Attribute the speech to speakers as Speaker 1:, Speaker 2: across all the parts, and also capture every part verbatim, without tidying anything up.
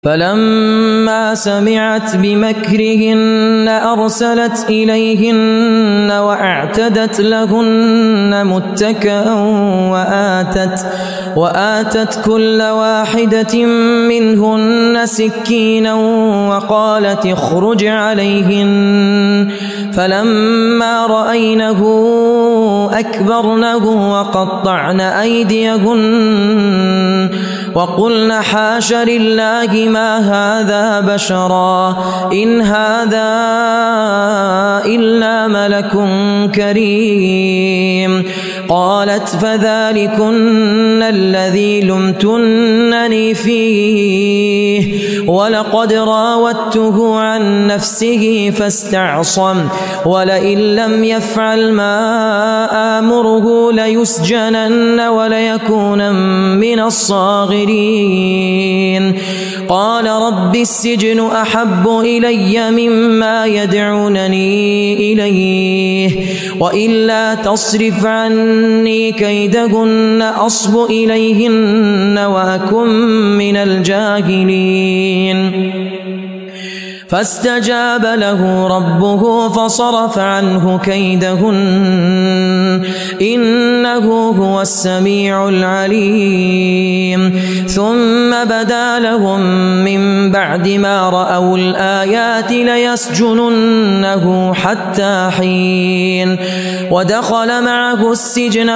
Speaker 1: فلما سمعت بمكرهن أرسلت إليهن وأعتدت لهن متكئا وآتت, وآتت كل واحدة منهن سكينا وقالت اخرج عليهن. فلما رأينه أكبرنه وقطعن أيديهن وقلن حاش لله ما هذا بشرا إن هذا إلا ملك كريم. قالت فذلكن الذي لمتنني فيه ولقد راودته عن نفسه فاستعصم ولئن لم يفعل ما آمره ليسجنن وليكون من الصاغرين. قال رب السجن أحب إلي مما يدعونني إليه وإلا تصرف عني كيدهن أصب إليهن وأكن من الجاهلين. فاستجاب له ربه فصرف عنه كيدهن إنه هو السميع العليم. ثم بدا لهم من بعد ما رأوا الآيات ليسجننه حتى حين. ودخل معه السجن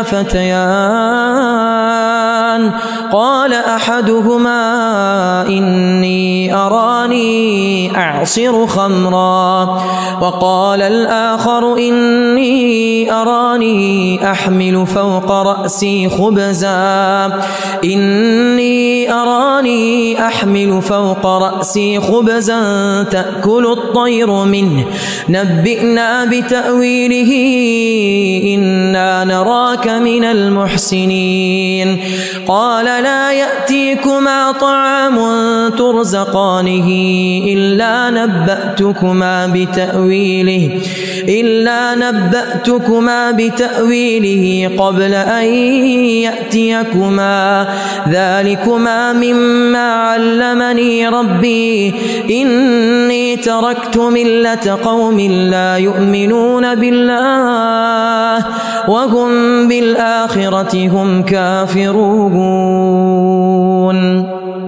Speaker 1: فتيان قال أحدهما إني أراني أعصر خمرا وقال الآخر إني أراني أحمل فوق رأسي خبزا إني أراني أحمل فوق رأسي خبزا تأكل الطير منه نبئنا بتأويله إنا نراك من المحسنين. قال لا يأتيكما طعام ترزقانه إلا نبأتكما بتأويله إلا نبأتكما بتأويله قبل أن يأتيكما ذلكما مما علمني ربي إني تركت ملة قوم لا يؤمنون بالله وهم بالآخرة هم كافرون.